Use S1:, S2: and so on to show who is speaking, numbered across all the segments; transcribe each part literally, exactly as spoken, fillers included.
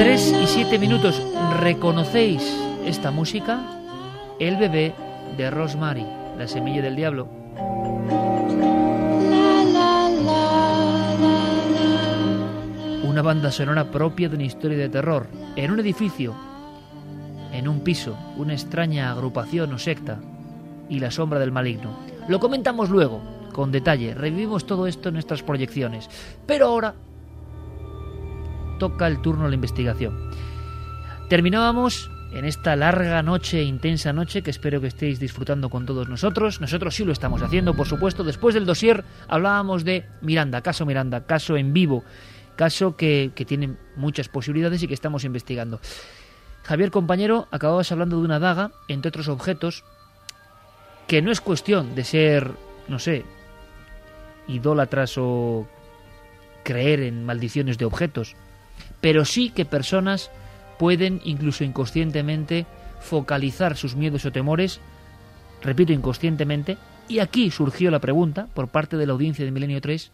S1: tres y siete minutos. ¿Reconocéis esta música? El bebé de Rosemary, la semilla del diablo. Una banda sonora propia de una historia de terror. En un edificio, en un piso, una extraña agrupación o secta y la sombra del maligno. Lo comentamos luego, con detalle. Revivimos todo esto en nuestras proyecciones. Pero ahora toca el turno de la investigación. Terminábamos en esta larga noche, intensa noche, que espero que estéis disfrutando con todos nosotros. Nosotros sí lo estamos haciendo, por supuesto. Después del dossier hablábamos de Miranda, caso Miranda, caso en vivo, caso que, que tiene muchas posibilidades y que estamos investigando. Javier, compañero, acababas hablando de una daga, entre otros objetos, que no es cuestión de ser, no sé, idólatras o creer en maldiciones de objetos, pero sí que personas pueden, incluso inconscientemente, focalizar sus miedos o temores, repito, inconscientemente, y aquí surgió la pregunta, por parte de la audiencia de Milenio tres,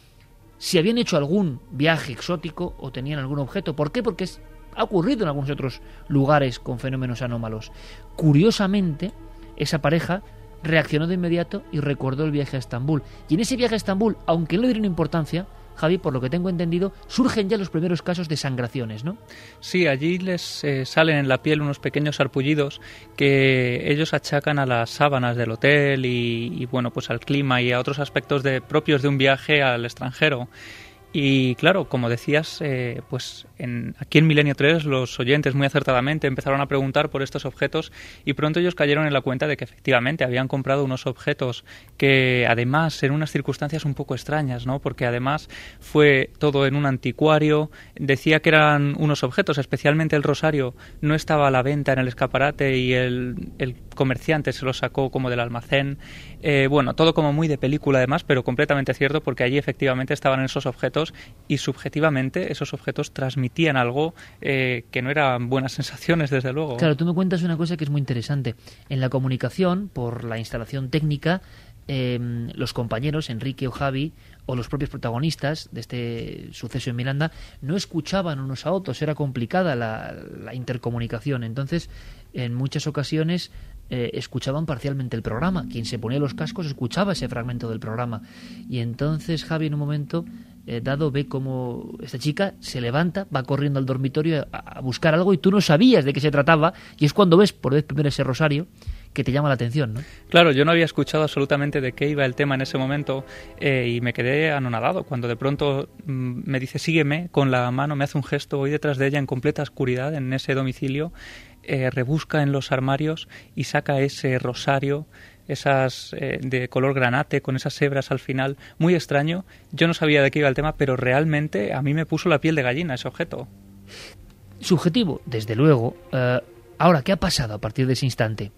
S1: si habían hecho algún viaje exótico o tenían algún objeto. ¿Por qué? Porque es, ha ocurrido en algunos otros lugares con fenómenos anómalos. Curiosamente, esa pareja reaccionó de inmediato y recordó el viaje a Estambul. Y en ese viaje a Estambul, aunque no le dieron importancia, Javi, por lo que tengo entendido, surgen ya los primeros casos de sangraciones, ¿no?
S2: Sí, allí les eh, salen en la piel unos pequeños sarpullidos que ellos achacan a las sábanas del hotel y, y bueno, pues al clima y a otros aspectos de, propios de un viaje al extranjero. Y claro, como decías, eh, pues en, aquí en Milenio tres los oyentes muy acertadamente empezaron a preguntar por estos objetos y pronto ellos cayeron en la cuenta de que efectivamente habían comprado unos objetos que además en unas circunstancias un poco extrañas, ¿no? Porque además fue todo en un anticuario, decía que eran unos objetos, especialmente el rosario, no estaba a la venta en el escaparate y el, el comerciante se lo sacó como del almacén. Eh, bueno, todo como muy de película además, pero completamente cierto porque allí efectivamente estaban esos objetos y subjetivamente esos objetos transmitían algo eh, que no eran buenas sensaciones, desde luego.
S1: Claro, tú me cuentas una cosa que es muy interesante. En la comunicación, por la instalación técnica, eh, los compañeros, Enrique o Javi, o los propios protagonistas de este suceso en Miranda, no escuchaban unos a otros, era complicada la, la intercomunicación. Entonces, en muchas ocasiones eh, escuchaban parcialmente el programa. Quien se ponía los cascos escuchaba ese fragmento del programa. Y entonces Javi, en un momento Eh, dado, ve como esta chica se levanta, va corriendo al dormitorio a, a buscar algo y tú no sabías de qué se trataba, y es cuando ves por vez primera ese rosario que te llama la atención, ¿no?
S2: Claro, yo no había escuchado absolutamente de qué iba el tema en ese momento eh, y me quedé anonadado cuando de pronto mm, me dice sígueme, con la mano me hace un gesto, voy detrás de ella en completa oscuridad en ese domicilio, eh, rebusca en los armarios y saca ese rosario, esas eh, de color granate con esas hebras al final, muy extraño. Yo no sabía de qué iba el tema, pero realmente a mí me puso la piel de gallina ese objeto.
S1: Subjetivo, desde luego. Eh, ahora, ¿qué ha pasado a partir de ese instante?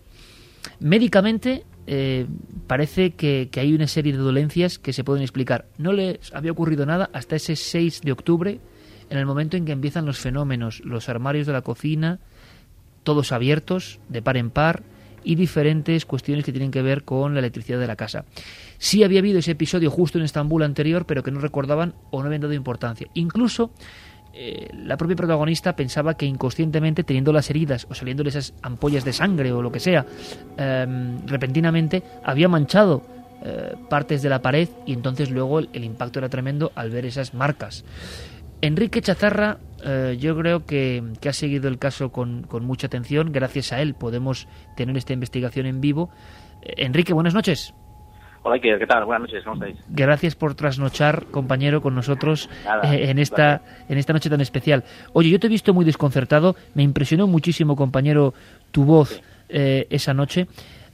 S1: Médicamente eh, parece que, que hay una serie de dolencias que se pueden explicar. No les había ocurrido nada hasta ese seis de octubre, en el momento en que empiezan los fenómenos, los armarios de la cocina, todos abiertos, de par en par, y diferentes cuestiones que tienen que ver con la electricidad de la casa. Sí había habido ese episodio justo en Estambul anterior, pero que no recordaban o no habían dado importancia. Incluso eh, la propia protagonista pensaba que inconscientemente, teniendo las heridas o saliéndole esas ampollas de sangre o lo que sea, eh, repentinamente había manchado eh, partes de la pared, y entonces luego el, el impacto era tremendo al ver esas marcas. Enrique Chazarra, eh, yo creo que, que ha seguido el caso con, con mucha atención. Gracias a él podemos tener esta investigación en vivo. Eh, Enrique, buenas noches.
S3: Hola, ¿qué, ¿qué tal? Buenas noches, ¿cómo estáis?
S1: Gracias por trasnochar, compañero, con nosotros
S3: Nada,
S1: eh, en esta en esta noche tan especial. Oye, yo te he visto muy desconcertado. Me impresionó muchísimo, compañero, tu voz
S3: sí.
S1: eh, esa noche.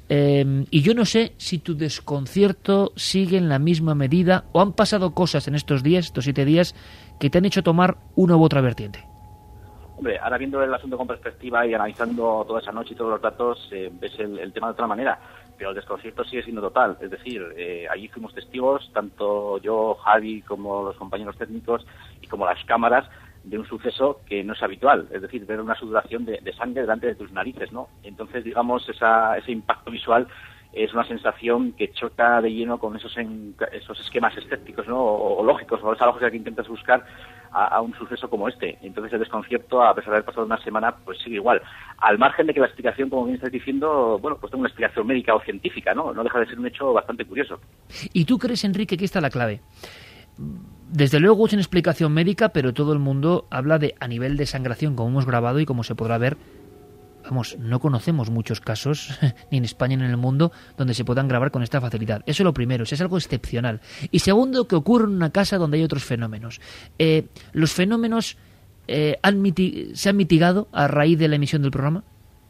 S1: Eh, y yo no sé si tu desconcierto sigue en la misma medida o han pasado cosas en estos días, estos siete días, que te han hecho tomar una u otra vertiente.
S3: Hombre, ahora viendo el asunto con perspectiva y analizando toda esa noche y todos los datos, eh, ves el, el tema de otra manera, pero el desconcierto sigue siendo total. Es decir, eh, allí fuimos testigos, tanto yo, Javi, como los compañeros técnicos y como las cámaras, de un suceso que no es habitual, es decir, ver una sudoración de, de sangre delante de tus narices, ¿no? Entonces, digamos, esa, ese impacto visual es una sensación que choca de lleno con esos en, esos esquemas escépticos, ¿no? O, o lógicos, o esa lógica que intentas buscar a, a un suceso como este. Entonces el desconcierto, a pesar de haber pasado una semana, pues sigue igual. Al margen de que la explicación, como bien estás diciendo, bueno, pues tenga una explicación médica o científica, ¿no? No deja de ser un hecho bastante curioso.
S1: ¿Y tú crees, Enrique, que esta es la clave? Desde luego es una explicación médica, pero todo el mundo habla de a nivel de sangración, como hemos grabado y como se podrá ver. Vamos, no conocemos muchos casos, ni en España ni en el mundo, donde se puedan grabar con esta facilidad. Eso es lo primero, eso es algo excepcional. Y segundo, que ocurre en una casa donde hay otros fenómenos. Eh, ¿Los fenómenos eh, han miti- se han mitigado a raíz de la emisión del programa?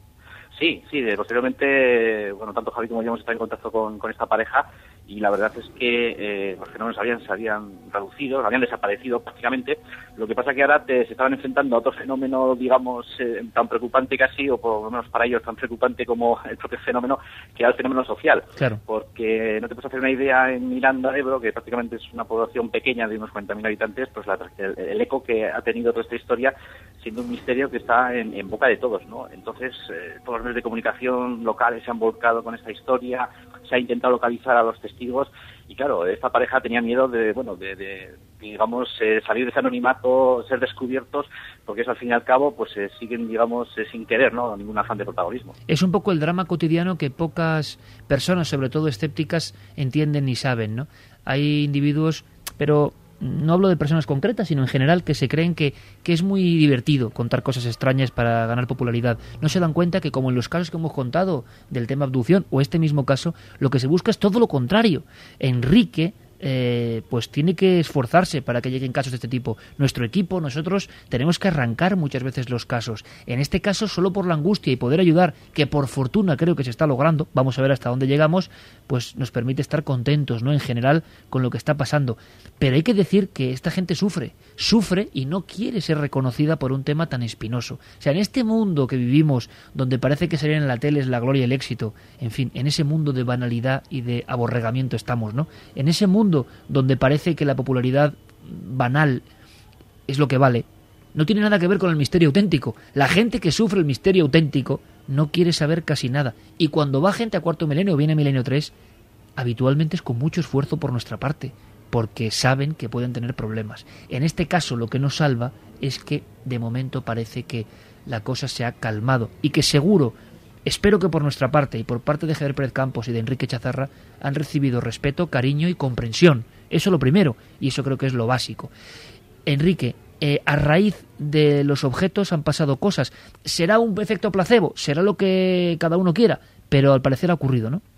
S3: Sí, sí, de, posteriormente, bueno, tanto Javi como yo hemos estado en contacto con, con esta pareja y la verdad es que eh, los fenómenos habían, se habían reducido, habían desaparecido prácticamente. Lo que pasa que ahora te, se estaban enfrentando a otro fenómeno, digamos, eh, tan preocupante casi, o por lo menos para ellos tan preocupante como el propio fenómeno, que era el fenómeno social.
S1: Claro.
S3: Porque no te puedes hacer una idea en Miranda de Ebro, que prácticamente es una población pequeña de unos cuarenta mil habitantes, pues la, el, el eco que ha tenido toda esta historia siendo un misterio que está en, en boca de todos, ¿no? Entonces, eh, todos los medios de comunicación locales se han volcado con esta historia, se ha intentado localizar a los testigos y claro, esta pareja tenía miedo de, bueno, de, de digamos, eh, salir de ese anonimato, ser descubiertos, porque eso al fin y al cabo, pues eh, siguen, digamos, eh, sin querer, ¿no? Ningún afán de protagonismo.
S1: Es un poco el drama cotidiano que pocas personas, sobre todo escépticas, entienden ni saben, ¿no? Hay individuos, pero no hablo de personas concretas, sino en general, que se creen que, que es muy divertido contar cosas extrañas para ganar popularidad. No se dan cuenta que, como en los casos que hemos contado del tema abducción, o este mismo caso, lo que se busca es todo lo contrario. Enrique eh, pues tiene que esforzarse para que lleguen casos de este tipo. Nuestro equipo, nosotros, tenemos que arrancar muchas veces los casos. En este caso, solo por la angustia y poder ayudar, que por fortuna creo que se está logrando, vamos a ver hasta dónde llegamos, pues nos permite estar contentos, ¿no?, en general, con lo que está pasando. Pero hay que decir que esta gente sufre, sufre y no quiere ser reconocida por un tema tan espinoso. O sea, en este mundo que vivimos, donde parece que salir en la tele es la gloria y el éxito, en fin, en ese mundo de banalidad y de aborregamiento estamos, ¿no? En ese mundo donde parece que la popularidad banal es lo que vale, no tiene nada que ver con el misterio auténtico. La gente que sufre el misterio auténtico no quiere saber casi nada. Y cuando va gente a Cuarto Milenio o viene a Milenio tres, habitualmente es con mucho esfuerzo por nuestra parte, porque saben que pueden tener problemas. En este caso, lo que nos salva es que, de momento, parece que la cosa se ha calmado y que seguro, espero que por nuestra parte y por parte de Javier Pérez Campos y de Enrique Chazarra, han recibido respeto, cariño y comprensión. Eso lo primero, y eso creo que es lo básico. Enrique, eh, a raíz de los objetos han pasado cosas. ¿Será un efecto placebo? ¿Será lo que cada uno quiera? Pero al parecer ha ocurrido, ¿no?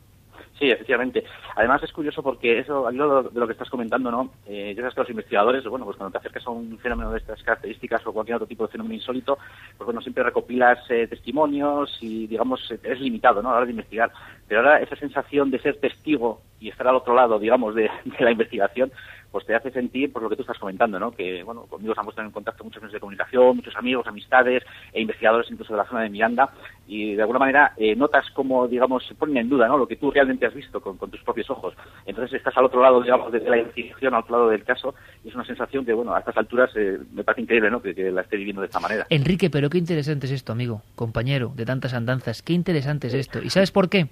S3: Sí, efectivamente. Además es curioso porque eso, al hilo de lo que estás comentando, ¿no? Eh, yo creo que los investigadores, bueno, pues cuando te acercas a un fenómeno de estas características o cualquier otro tipo de fenómeno insólito, pues bueno, siempre recopilas eh, testimonios y, digamos, eres limitado, ¿no?, a la hora de investigar. Pero ahora esa sensación de ser testigo y estar al otro lado, digamos, de, de la investigación, pues te hace sentir, por lo que tú estás comentando, ¿no?, que, bueno, conmigo se han puesto en contacto muchos medios de comunicación, muchos amigos, amistades e investigadores incluso de la zona de Miranda, y de alguna manera eh, notas como, digamos, se ponen en duda, ¿no?, lo que tú realmente has visto con, con tus propios ojos. Entonces estás al otro lado, digamos, de la investigación, al otro lado del caso, y es una sensación que, bueno, a estas alturas eh, me parece increíble, ¿no?, que, que la esté viviendo de esta manera.
S1: Enrique, pero qué interesante es esto, amigo, compañero de tantas andanzas, qué interesante es esto. ¿Y sabes por qué?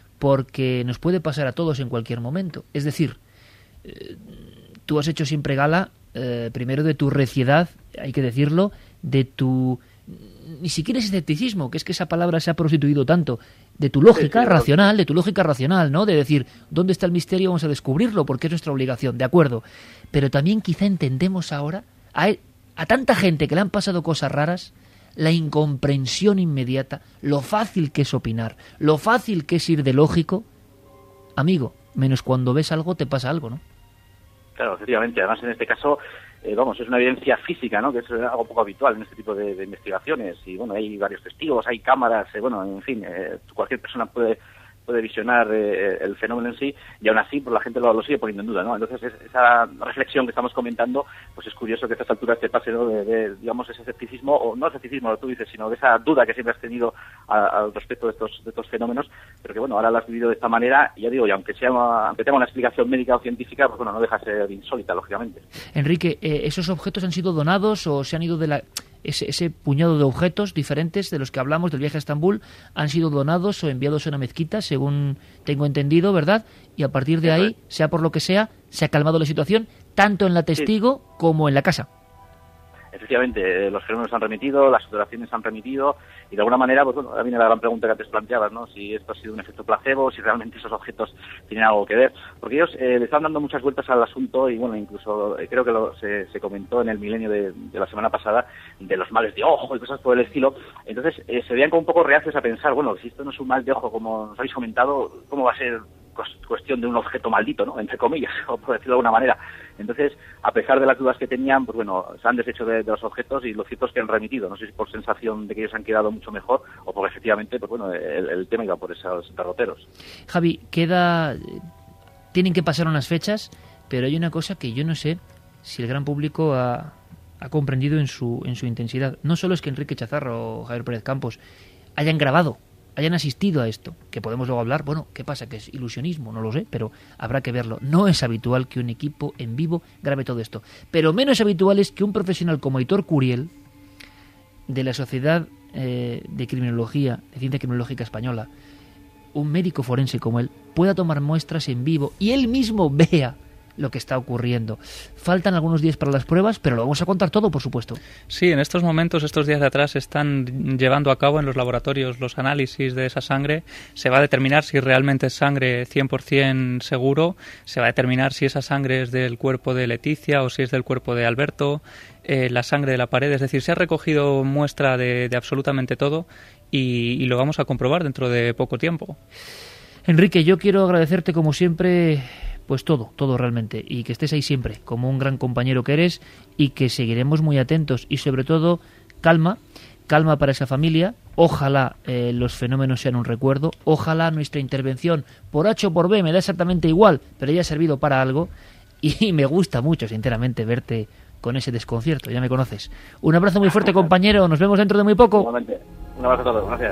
S1: Porque nos puede pasar a todos en cualquier momento. Es decir, eh, tú has hecho siempre gala, eh, primero de tu reciedad, hay que decirlo, de tu... ni siquiera es escepticismo, que es que esa palabra se ha prostituido tanto, de tu lógica sí, sí, racional, de tu lógica racional, ¿no? De decir, ¿dónde está el misterio? Vamos a descubrirlo, porque es nuestra obligación, de acuerdo. Pero también quizá entendemos ahora, a, a tanta gente que le han pasado cosas raras, la incomprensión inmediata, lo fácil que es opinar, lo fácil que es ir de lógico. Amigo, menos cuando ves algo te pasa algo, ¿no?
S3: Claro, efectivamente. Además, en este caso, eh, vamos, es una evidencia física, ¿no?, que es algo poco habitual en este tipo de, de investigaciones. Y, bueno, hay varios testigos, hay cámaras, eh, bueno, en fin, eh, cualquier persona puede puede visionar eh, el fenómeno en sí, y aún así pues la gente lo, lo sigue poniendo en duda, ¿no? Entonces es, esa reflexión que estamos comentando, pues es curioso que a estas alturas te pase, ¿no?, de, de, digamos, ese escepticismo, o no escepticismo, lo que tú dices, sino de esa duda que siempre has tenido al respecto de estos de estos fenómenos, pero que, bueno, ahora lo has vivido de esta manera, y ya digo, y aunque sea aunque tenga una explicación médica o científica, pues bueno, no deja de ser insólita, lógicamente.
S1: Enrique, eh, ¿esos objetos han sido donados o se han ido de la... Ese, ese puñado de objetos diferentes de los que hablamos del viaje a Estambul han sido donados o enviados a una mezquita, según tengo entendido, ¿verdad? Y a partir de ahí, sea por lo que sea, se ha calmado la situación, tanto en la testigo sí. como en la casa.
S3: efectivamente, los fenómenos han remitido, las observaciones han remitido, y de alguna manera, pues bueno, ahora viene la gran pregunta que antes planteabas, ¿no? Si esto ha sido un efecto placebo, si realmente esos objetos tienen algo que ver. Porque ellos eh, le están dando muchas vueltas al asunto, y bueno, incluso eh, creo que lo, se, se comentó en el milenio de, de la semana pasada, de los males de ojo y cosas por el estilo. Entonces, eh, se veían como un poco reacios a pensar, bueno, si esto no es un mal de ojo, como nos habéis comentado, ¿cómo va a ser cuestión de un objeto maldito, ¿no? Entre comillas, o por decirlo de alguna manera. Entonces, a pesar de las dudas que tenían, pues bueno, se han deshecho de, de los objetos, y lo cierto es que han remitido. No sé si por sensación de que ellos han quedado mucho mejor, o porque efectivamente, pues bueno, el, el tema iba por esos derroteros.
S1: Javi, queda... Tienen que pasar unas fechas, pero hay una cosa que yo no sé si el gran público ha, ha comprendido en su, en su intensidad. No solo es que Enrique Chazarro o Javier Pérez Campos hayan grabado, hayan asistido a esto, que podemos luego hablar, bueno, ¿qué pasa? ¿Que es ilusionismo? No lo sé, pero habrá que verlo. No es habitual que un equipo en vivo grabe todo esto, pero menos habitual es que un profesional como Aitor Curiel, de la Sociedad eh, de Criminología, de Ciencia Criminológica Española, un médico forense como él, pueda tomar muestras en vivo y él mismo vea lo que está ocurriendo. Faltan algunos días para las pruebas, pero lo vamos a contar todo, por supuesto.
S2: Sí, en estos momentos, estos días de atrás, se están llevando a cabo en los laboratorios los análisis de esa sangre. Se va a determinar si realmente es sangre cien por ciento seguro, se va a determinar si esa sangre es del cuerpo de Leticia o si es del cuerpo de Alberto, eh, la sangre de la pared. Es decir, se ha recogido muestra de, de absolutamente todo y, y lo vamos a comprobar dentro de poco tiempo.
S1: Enrique, yo quiero agradecerte como siempre... Pues todo, todo realmente, y que estés ahí siempre, como un gran compañero que eres, y que seguiremos muy atentos, y sobre todo, calma, calma para esa familia, ojalá eh, los fenómenos sean un recuerdo, ojalá nuestra intervención, por H o por B, me da exactamente igual, pero haya servido para algo, y me gusta mucho, sinceramente, verte con ese desconcierto, ya me conoces. Un abrazo muy fuerte, compañero, nos vemos dentro de muy poco.
S3: Igualmente, un abrazo a todos, gracias.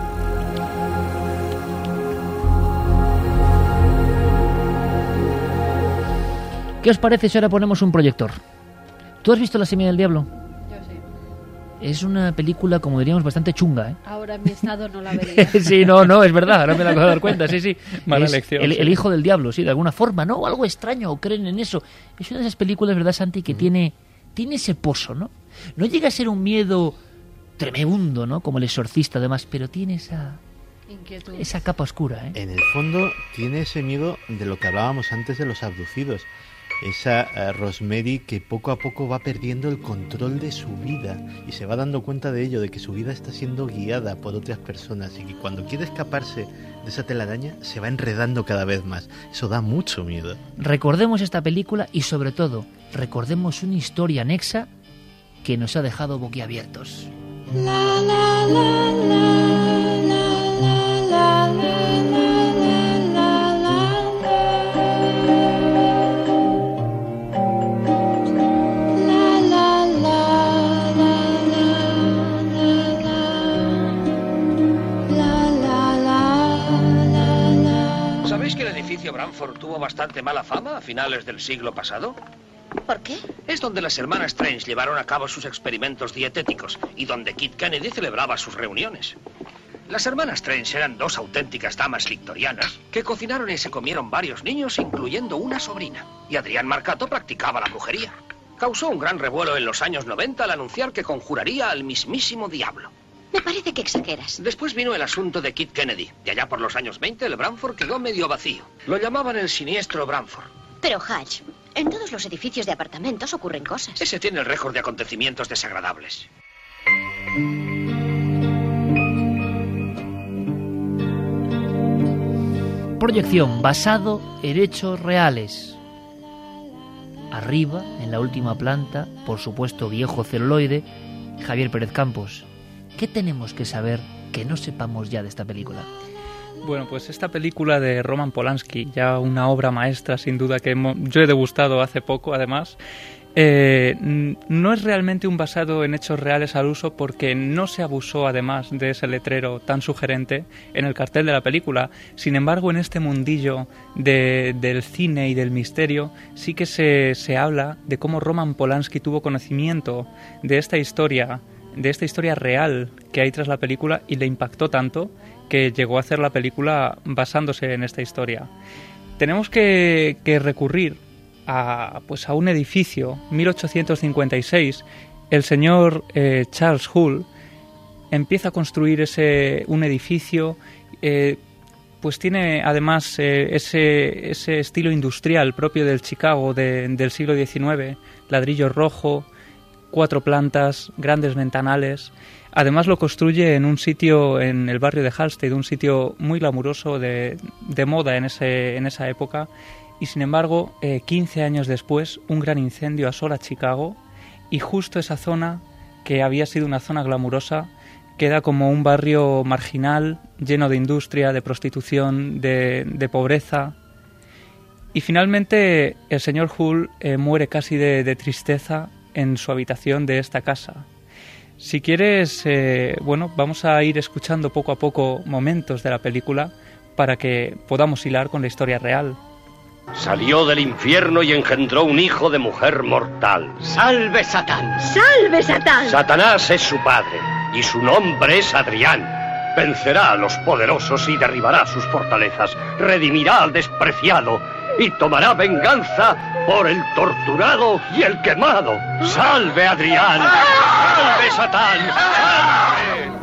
S1: ¿Qué os parece si ahora ponemos un proyector? ¿Tú has visto La Semilla del Diablo?
S4: Yo sí.
S1: Es una película, como diríamos, bastante chunga, ¿eh?
S4: Ahora en mi estado no la vería.
S1: Sí, no, no, es verdad, ahora me la acabo de dar cuenta, sí, sí.
S2: Mala
S1: Es
S2: elección.
S1: El,
S2: sí.
S1: el hijo del diablo, sí, de alguna forma, ¿no? Algo extraño, o creen en eso. Es una de esas películas, ¿verdad, Santi, que mm. tiene, tiene ese pozo, ¿no? No llega a ser un miedo tremendo, ¿no? Como El Exorcista, además, pero tiene esa...
S4: Inquietud.
S1: Esa capa oscura, ¿eh?
S5: En el fondo tiene ese miedo de lo que hablábamos antes de los abducidos. Esa uh, Rosemary que poco a poco va perdiendo el control de su vida y se va dando cuenta de ello, de que su vida está siendo guiada por otras personas y que cuando quiere escaparse de esa telaraña se va enredando cada vez más. Eso da mucho miedo.
S1: Recordemos esta película y sobre todo recordemos una historia anexa que nos ha dejado boquiabiertos. La, la, la, la, la, la, la.
S6: ¿Sabéis que el edificio Bramford tuvo bastante mala fama a finales del siglo pasado?
S7: ¿Por qué?
S6: Es donde las hermanas Strange llevaron a cabo sus experimentos dietéticos y donde Kit Kennedy celebraba sus reuniones. Las hermanas Strange eran dos auténticas damas victorianas que cocinaron y se comieron varios niños, incluyendo una sobrina. Y Adrián Marcato practicaba la brujería. Causó un gran revuelo en los años noventa al anunciar que conjuraría al mismísimo diablo.
S7: Me parece que exageras.
S6: Después vino el asunto de Kit Kennedy. Y allá por los años veinte el Bramford quedó medio vacío. Lo llamaban el siniestro Bramford.
S7: Pero, Hatch, en todos los edificios de apartamentos ocurren cosas.
S6: Ese tiene el récord de acontecimientos desagradables.
S1: Proyección basado en hechos reales. Arriba, en la última planta, por supuesto viejo celuloide, Javier Pérez Campos. ¿Qué tenemos que saber que no sepamos ya de esta película?
S2: Bueno, pues esta película de Roman Polanski, ya una obra maestra sin duda que hemos, yo he degustado hace poco además, eh, no es realmente un basado en hechos reales al uso porque no se abusó además de ese letrero tan sugerente en el cartel de la película. Sin embargo, en este mundillo de, del cine y del misterio sí que se, se habla de cómo Roman Polanski tuvo conocimiento de esta historia de esta historia real que hay tras la película y le impactó tanto que llegó a hacer la película basándose en esta historia. Tenemos que, que recurrir a, pues a un edificio, mil ochocientos cincuenta y seis, el señor eh, Charles Hull empieza a construir ese un edificio, eh, pues tiene además eh, ese, ese estilo industrial propio del Chicago de, del siglo diecinueve, ladrillo rojo, cuatro plantas, grandes ventanales. Además lo construye en un sitio en el barrio de Halstead, un sitio muy glamuroso de, de moda en, ese, en esa época. Y sin embargo, eh, quince años después, un gran incendio asola Chicago y justo esa zona, que había sido una zona glamurosa, queda como un barrio marginal, lleno de industria, de prostitución, de, de pobreza. Y finalmente el señor Hull eh, muere casi de, de tristeza en su habitación de esta casa. Si quieres, eh, bueno, vamos a ir escuchando poco a poco momentos de la película para que podamos hilar con la historia real.
S6: Salió del infierno y engendró un hijo de mujer mortal. ¡Salve Satán!
S8: ¡Salve Satán!
S6: Satanás es su padre y su nombre es Adrián. Vencerá a los poderosos y derribará sus fortalezas. Redimirá al despreciado y tomará venganza por el torturado y el quemado. ¡Salve Adrián! ¡Salve Satán! ¡Salve!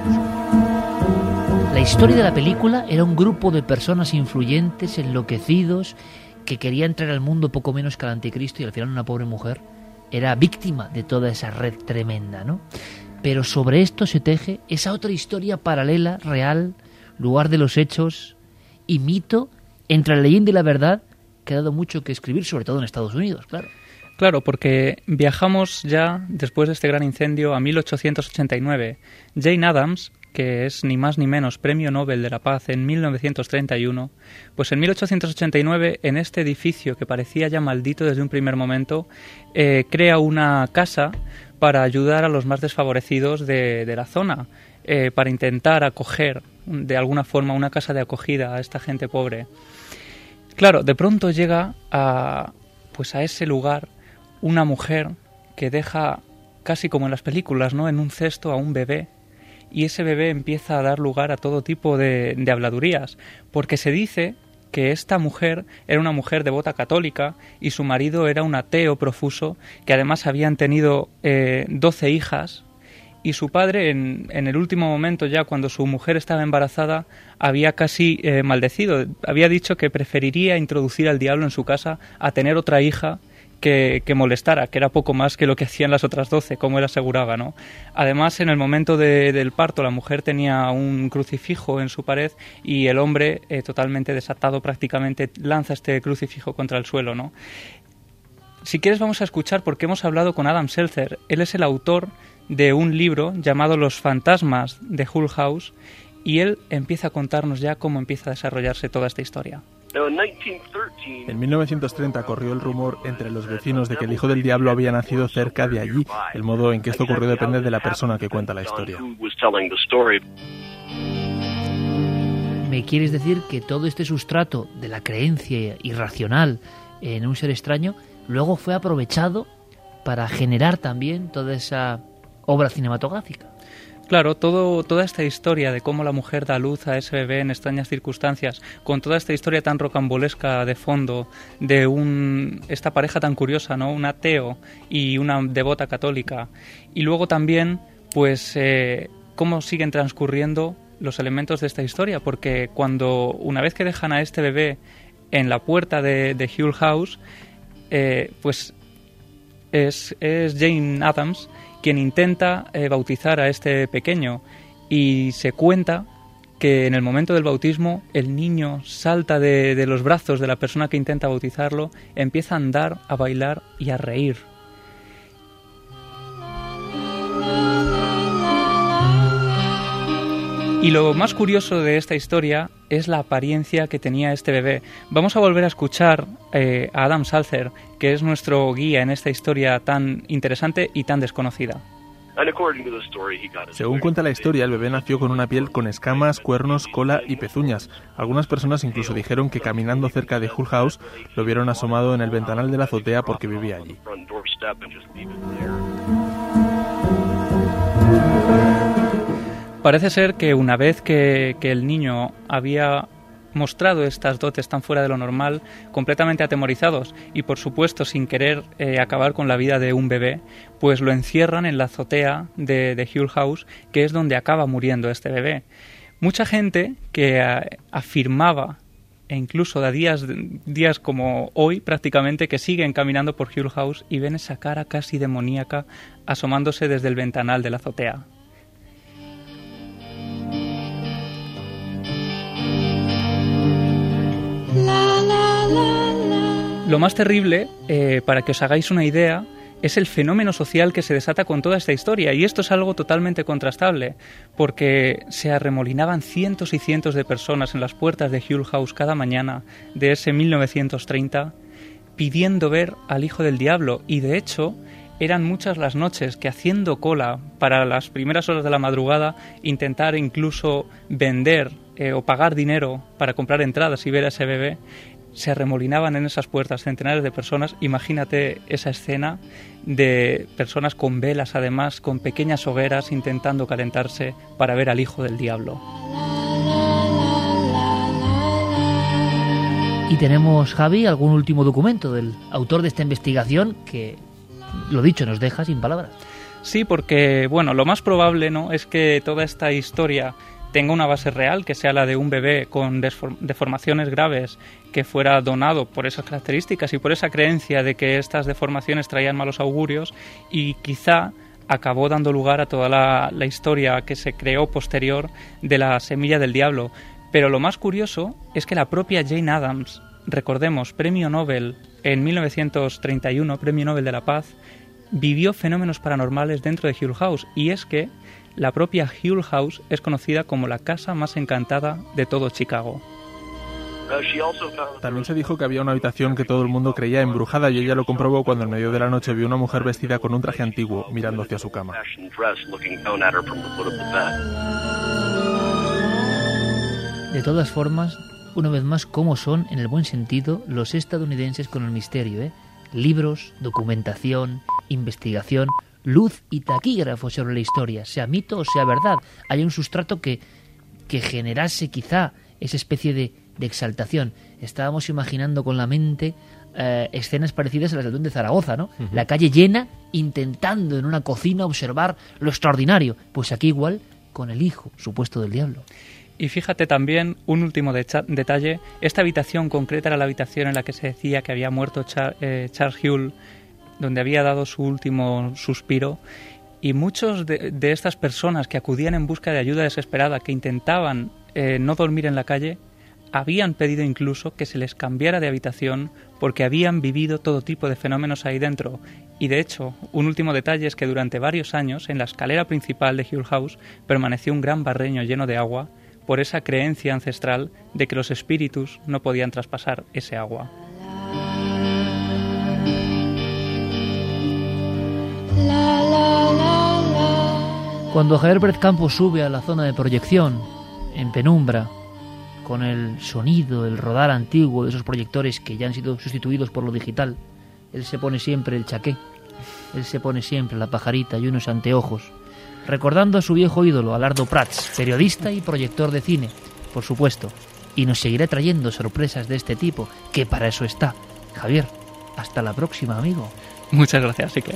S1: La historia de la película era un grupo de personas influyentes, enloquecidos, que quería entrar al mundo poco menos que al anticristo, y al final una pobre mujer era víctima de toda esa red tremenda, ¿no? Pero sobre esto se teje esa otra historia paralela, real, lugar de los hechos y mito, entre la leyenda y la verdad, que ha dado mucho que escribir, sobre todo en Estados Unidos, claro.
S2: Claro, porque viajamos ya, después de este gran incendio, a mil ochocientos ochenta y nueve. Jane Addams, que es ni más ni menos Premio Nobel de la Paz en mil novecientos treinta y uno, pues en mil ochocientos ochenta y nueve, en este edificio que parecía ya maldito desde un primer momento, eh, crea una casa para ayudar a los más desfavorecidos de, de la zona, eh, para intentar acoger de alguna forma una casa de acogida a esta gente pobre. Claro, de pronto llega a, pues a ese lugar una mujer que deja, casi como en las películas, ¿no?, en un cesto a un bebé, y ese bebé empieza a dar lugar a todo tipo de, de habladurías, porque se dice que esta mujer era una mujer devota católica y su marido era un ateo profuso, que además habían tenido eh, doce hijas, y su padre en, en el último momento, ya cuando su mujer estaba embarazada, había casi eh, maldecido, había dicho que preferiría introducir al diablo en su casa a tener otra hija que, que molestara, que era poco más que lo que hacían las otras doce, como él aseguraba, ¿no? Además, en el momento de, del parto, la mujer tenía un crucifijo en su pared y el hombre, eh, totalmente desatado prácticamente, lanza este crucifijo contra el suelo, ¿no? Si quieres vamos a escuchar, porque hemos hablado con Adam Seltzer. Él es el autor de un libro llamado Los fantasmas de Hull House, y él empieza a contarnos ya cómo empieza a desarrollarse toda esta historia.
S9: En mil novecientos treinta corrió el rumor entre los vecinos de que el hijo del diablo había nacido cerca de allí. El modo en que esto ocurrió depende de la persona que cuenta la historia.
S1: ¿Me quieres decir que todo este sustrato de la creencia irracional en un ser extraño luego fue aprovechado para generar también toda esa obra cinematográfica?
S2: Claro, todo, toda esta historia de cómo la mujer da luz a ese bebé en extrañas circunstancias, con toda esta historia tan rocambolesca de fondo, de un, esta pareja tan curiosa, ¿no?, un ateo y una devota católica, y luego también, pues, eh, cómo siguen transcurriendo los elementos de esta historia, porque cuando, una vez que dejan a este bebé en la puerta de, de Hull House, eh, pues es, es Jane Addams quien intenta eh, bautizar a este pequeño, y se cuenta que en el momento del bautismo el niño salta de, de los brazos de la persona que intenta bautizarlo, empieza a andar, a bailar y a reír. Y lo más curioso de esta historia es la apariencia que tenía este bebé. Vamos a volver a escuchar eh, a Adam Seltzer, que es nuestro guía en esta historia tan interesante y tan desconocida.
S9: Según cuenta la historia, el bebé nació con una piel con escamas, cuernos, cola y pezuñas. Algunas personas incluso dijeron que caminando cerca de Hull House lo vieron asomado en el ventanal de la azotea porque vivía allí.
S2: Parece ser que una vez que, que el niño había mostrado estas dotes tan fuera de lo normal, completamente atemorizados y por supuesto sin querer eh, acabar con la vida de un bebé, pues lo encierran en la azotea de, de Hull House, que es donde acaba muriendo este bebé. Mucha gente que a, afirmaba, e incluso de días, días como hoy prácticamente, que siguen caminando por Hull House y ven esa cara casi demoníaca asomándose desde el ventanal de la azotea. Lo más terrible, eh, para que os hagáis una idea, es el fenómeno social que se desata con toda esta historia, y esto es algo totalmente contrastable, porque se arremolinaban cientos y cientos de personas en las puertas de Hull House cada mañana de ese mil novecientos treinta pidiendo ver al Hijo del Diablo, y de hecho eran muchas las noches que, haciendo cola para las primeras horas de la madrugada, intentar incluso vender eh, o pagar dinero para comprar entradas y ver a ese bebé, se arremolinaban en esas puertas centenares de personas. Imagínate esa escena de personas con velas, además, con pequeñas hogueras, intentando calentarse para ver al Hijo del Diablo.
S1: Y tenemos, Javi, algún último documento del autor de esta investigación que, lo dicho, nos deja sin palabras.
S2: Sí, porque, bueno, lo más probable, ¿no?, es que toda esta historia tenga una base real, que sea la de un bebé con deformaciones graves que fuera donado por esas características y por esa creencia de que estas deformaciones traían malos augurios, y quizá acabó dando lugar a toda la, la historia que se creó posterior de la semilla del diablo. Pero lo más curioso es que la propia Jane Addams, recordemos, premio Nobel en mil novecientos treinta y uno, premio Nobel de la Paz, vivió fenómenos paranormales dentro de Hull House, y es que la propia Hull House es conocida como la casa más encantada de todo Chicago.
S9: También se dijo que había una habitación que todo el mundo creía embrujada, y ella lo comprobó cuando en medio de la noche vio una mujer vestida con un traje antiguo mirando hacia su cama.
S1: De todas formas, una vez más, cómo son, en el buen sentido, los estadounidenses con el misterio, ¿eh? Libros, documentación, investigación, luz y taquígrafo sobre la historia, sea mito o sea verdad. Hay un sustrato que, que generase quizá esa especie de, de exaltación. Estábamos imaginando con la mente eh, escenas parecidas a las del Duende de Zaragoza, ¿no? Uh-huh. La calle llena, intentando en una cocina observar lo extraordinario. Pues aquí igual, con el hijo supuesto del diablo.
S2: Y fíjate también, un último de cha- detalle, esta habitación concreta era la habitación en la que se decía que había muerto Char- eh, Charles Hull, donde había dado su último suspiro, y muchos de, de estas personas que acudían en busca de ayuda desesperada, que intentaban eh, no dormir en la calle, habían pedido incluso que se les cambiara de habitación porque habían vivido todo tipo de fenómenos ahí dentro. Y de hecho, un último detalle es que durante varios años, en la escalera principal de Hull House, permaneció un gran barreño lleno de agua, por esa creencia ancestral de que los espíritus no podían traspasar ese agua.
S1: Cuando Javier Pérez Campos sube a la zona de proyección, en penumbra, con el sonido, el rodar antiguo de esos proyectores que ya han sido sustituidos por lo digital, él se pone siempre el chaqué, él se pone siempre la pajarita y unos anteojos, recordando a su viejo ídolo, Alardo Prats, periodista y proyector de cine, por supuesto, y nos seguirá trayendo sorpresas de este tipo, que para eso está. Javier, hasta la próxima, amigo.
S2: Muchas gracias, Iker.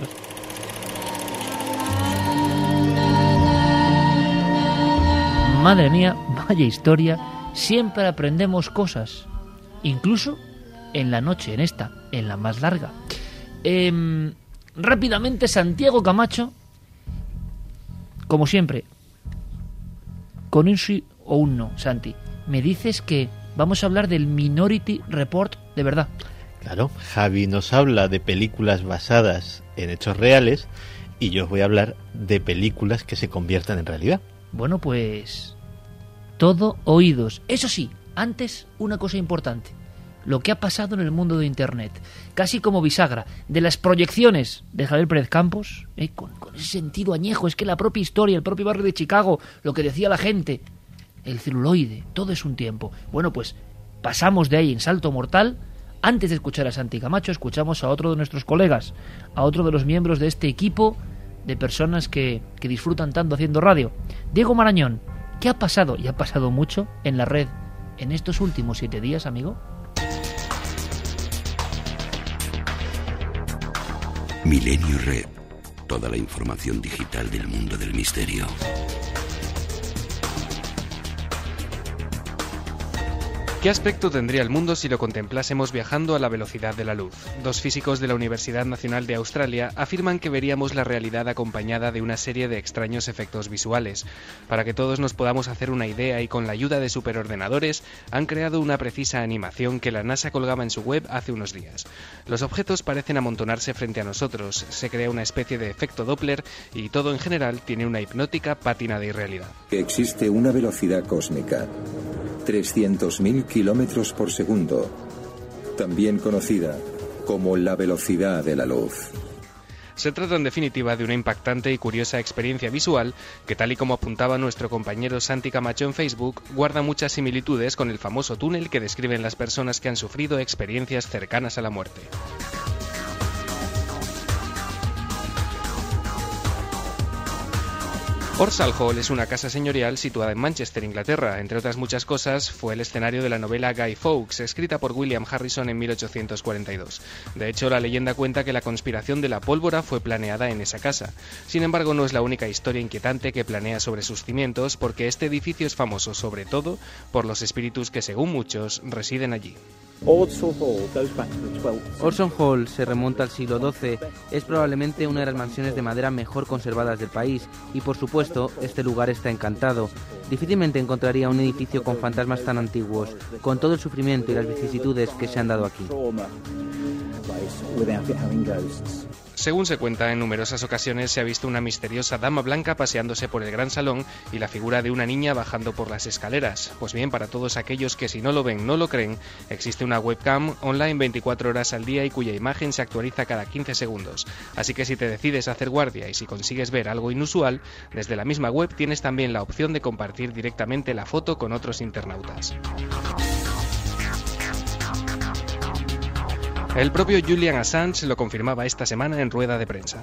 S1: Madre mía, vaya historia, siempre aprendemos cosas, incluso en la noche, en esta, en la más larga. Eh, rápidamente, Santiago Camacho, como siempre, con un sí o un no, Santi, me dices que vamos a hablar del Minority Report de verdad.
S5: Claro, Javi nos habla de películas basadas en hechos reales y yo os voy a hablar de películas que se conviertan en realidad.
S1: Bueno, pues todo oídos. Eso sí, antes una cosa importante. Lo que ha pasado en el mundo de Internet, casi como bisagra, de las proyecciones de Javier Pérez Campos, eh, con, con ese sentido añejo, es que la propia historia, el propio barrio de Chicago, lo que decía la gente, el celuloide, todo es un tiempo. Bueno, pues pasamos de ahí en salto mortal. Antes de escuchar a Santi Camacho, escuchamos a otro de nuestros colegas, a otro de los miembros de este equipo de personas que, que disfrutan tanto haciendo radio, Diego Marañón. ¿Qué ha pasado? Y ha pasado mucho en la red en estos últimos siete días, amigo?
S8: Milenio Red. Toda la información digital del mundo del misterio.
S10: ¿Qué aspecto tendría el mundo si lo contemplásemos viajando a la velocidad de la luz? Dos físicos de la Universidad Nacional de Australia afirman que veríamos la realidad acompañada de una serie de extraños efectos visuales. Para que todos nos podamos hacer una idea y con la ayuda de superordenadores, han creado una precisa animación que la NASA colgaba en su web hace unos días. Los objetos parecen amontonarse frente a nosotros, se crea una especie de efecto Doppler y todo en general tiene una hipnótica pátina de irrealidad.
S11: Existe una velocidad cósmica. trescientos mil kilómetros por segundo, también conocida como la velocidad de la luz.
S10: Se trata en definitiva de una impactante y curiosa experiencia visual que, tal y como apuntaba nuestro compañero Santi Camacho en Facebook, guarda muchas similitudes con el famoso túnel que describen las personas que han sufrido experiencias cercanas a la muerte. Horsal Hall es una casa señorial situada en Manchester, Inglaterra. Entre otras muchas cosas, fue el escenario de la novela Guy Fawkes, escrita por William Harrison en mil ochocientos cuarenta y dos. De hecho, la leyenda cuenta que la conspiración de la pólvora fue planeada en esa casa. Sin embargo, no es la única historia inquietante que planea sobre sus cimientos, porque este edificio es famoso sobre todo por los espíritus que, según muchos, residen allí.
S12: Orson Hall se remonta al siglo doce, es probablemente una de las mansiones de madera mejor conservadas del país y, por supuesto, este lugar está encantado. Difícilmente encontraría un edificio con fantasmas tan antiguos, con todo el sufrimiento y las vicisitudes que se han dado aquí.
S10: Según se cuenta, en numerosas ocasiones se ha visto una misteriosa dama blanca paseándose por el gran salón y la figura de una niña bajando por las escaleras. Pues bien, para todos aquellos que si no lo ven no lo creen, existe una webcam online veinticuatro horas al día y cuya imagen se actualiza cada quince segundos. Así que si te decides a hacer guardia y si consigues ver algo inusual, desde la misma web tienes también la opción de compartir directamente la foto con otros internautas. El propio Julian Assange lo confirmaba esta semana en rueda de prensa.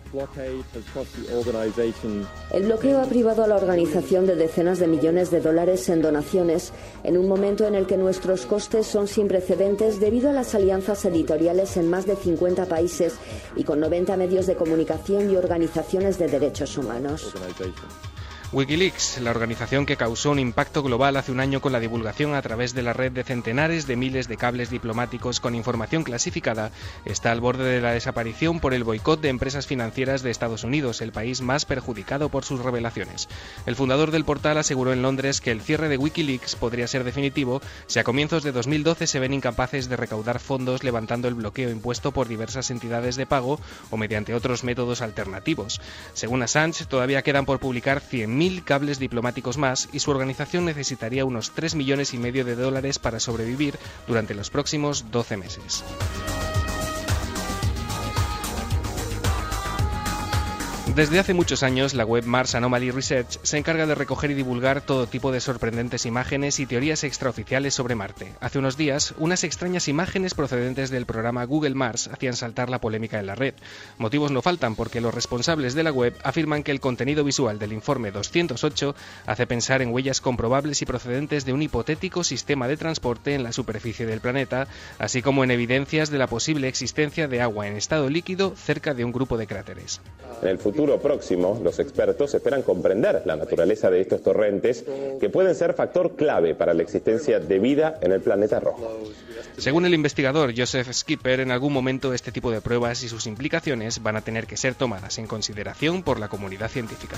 S13: El bloqueo ha privado a la organización de decenas de millones de dólares en donaciones, en un momento en el que nuestros costes son sin precedentes debido a las alianzas editoriales en más de cincuenta países y con noventa medios de comunicación y organizaciones de derechos humanos.
S10: Wikileaks, la organización que causó un impacto global hace un año con la divulgación a través de la red de centenares de miles de cables diplomáticos con información clasificada, está al borde de la desaparición por el boicot de empresas financieras de Estados Unidos, el país más perjudicado por sus revelaciones. El fundador del portal aseguró en Londres que el cierre de Wikileaks podría ser definitivo si a comienzos de dos mil doce se ven incapaces de recaudar fondos levantando el bloqueo impuesto por diversas entidades de pago o mediante otros métodos alternativos. Según Assange, todavía quedan por publicar cien mil cables diplomáticos más y su organización necesitaría unos tres millones y medio de dólares para sobrevivir durante los próximos doce meses. Desde hace muchos años, la web Mars Anomaly Research se encarga de recoger y divulgar todo tipo de sorprendentes imágenes y teorías extraoficiales sobre Marte. Hace unos días, unas extrañas imágenes procedentes del programa Google Mars hacían saltar la polémica en la red. Motivos no faltan porque los responsables de la web afirman que el contenido visual del informe doscientos ocho hace pensar en huellas comprobables y procedentes de un hipotético sistema de transporte en la superficie del planeta, así como en evidencias de la posible existencia de agua en estado líquido cerca de un grupo de cráteres.
S14: En el futuro próximo, los expertos esperan comprender la naturaleza de estos torrentes que pueden ser factor clave para la existencia de vida en el planeta rojo.
S10: Según el investigador Joseph Skipper, en algún momento este tipo de pruebas y sus implicaciones van a tener que ser tomadas en consideración por la comunidad científica.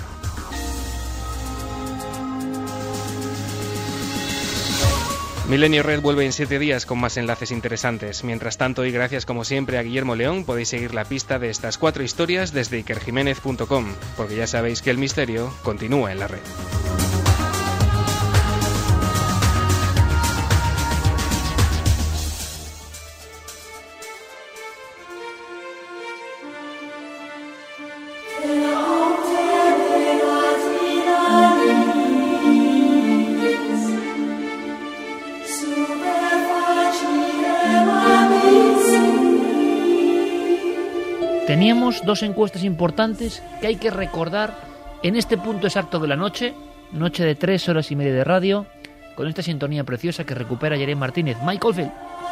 S10: Milenio Red vuelve en siete días con más enlaces interesantes. Mientras tanto, y gracias como siempre a Guillermo León, podéis seguir la pista de estas cuatro historias desde iker jiménez punto com, porque ya sabéis que el misterio continúa en la red.
S1: Teníamos dos encuestas importantes que hay que recordar en este punto exacto de la noche, noche de tres horas y media de radio. con esta sintonía preciosa que recupera Jeremy Martínez. Mike Oldfield.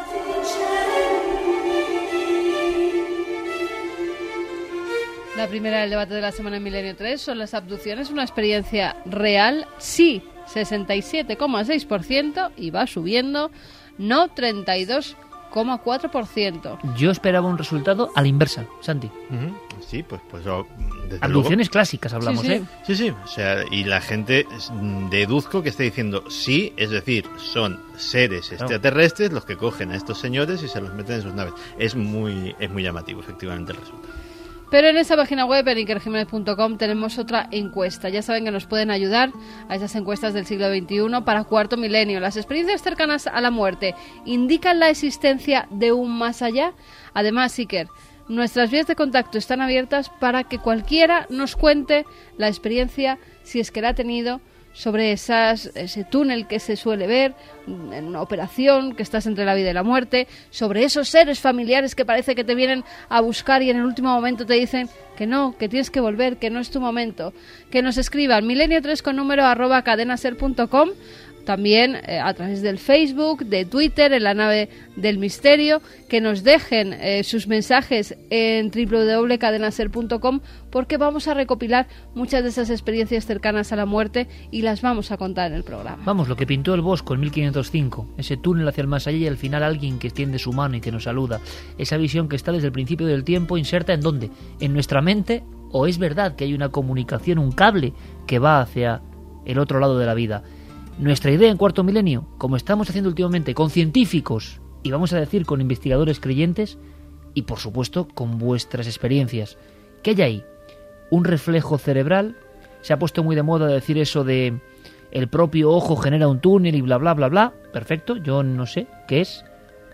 S4: La primera del debate de la semana en Milenio tres, ¿son las abducciones una experiencia real? Sí, sesenta y siete coma seis por ciento y va subiendo, no treinta y dos coma cuatro por ciento.
S1: Yo esperaba un resultado a la inversa, Santi.
S5: Uh-huh. Sí, pues, pues desde
S1: abducciones
S5: luego.
S1: Clásicas hablamos,
S4: sí, sí.
S1: ¿eh?
S5: Sí, sí, o sea, y la gente deduzco que está diciendo sí, es decir, son seres extraterrestres los que cogen a estos señores y se los meten en sus naves. Es muy, es muy llamativo, efectivamente, el resultado.
S4: Pero en esa página web, en iker jiménez punto com, tenemos otra encuesta. Ya saben que nos pueden ayudar a esas encuestas del siglo veintiuno para Cuarto Milenio. ¿Las experiencias cercanas a la muerte indican la existencia de un más allá? Además, Iker, nuestras vías de contacto están abiertas para que cualquiera nos cuente la experiencia, si es que la ha tenido, sobre esas, ese túnel que se suele ver en una operación, que estás entre la vida y la muerte, sobre esos seres familiares que parece que te vienen a buscar y en el último momento te dicen que no, que tienes que volver, que no es tu momento. Que nos escriban milenio tres con número arroba cadenaser punto com, también eh, a través del Facebook, de Twitter, en la nave del misterio, que nos dejen eh, sus mensajes en doble u doble u doble u punto cadenaser punto com, porque vamos a recopilar muchas de esas experiencias cercanas a la muerte y las vamos a contar en el programa.
S1: Vamos, lo que pintó el Bosco en mil quinientos cinco, ese túnel hacia el más allá y al final alguien que extiende su mano y que nos saluda, esa visión que está desde el principio del tiempo inserta ¿en dónde? ¿En nuestra mente? ¿O es verdad que hay una comunicación, un cable que va hacia el otro lado de la vida? Nuestra idea en Cuarto Milenio, como estamos haciendo últimamente con científicos y vamos a decir con investigadores creyentes y por supuesto con vuestras experiencias, ¿qué hay ahí? ¿Un reflejo cerebral? Se ha puesto muy de moda decir eso de el propio ojo genera un túnel y bla bla bla bla. Perfecto, yo no sé qué es.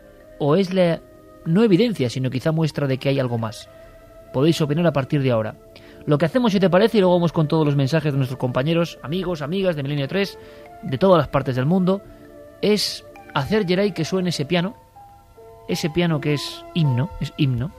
S1: ¿O es la no evidencia, sino quizá muestra de que hay algo más? Podéis opinar a partir de ahora. Lo que hacemos, si te parece, y luego vamos con todos los mensajes de nuestros compañeros, amigos, amigas de Milenio tres, de todas las partes del mundo, es hacer, Geray, que suene ese piano, ese piano que es himno, es himno,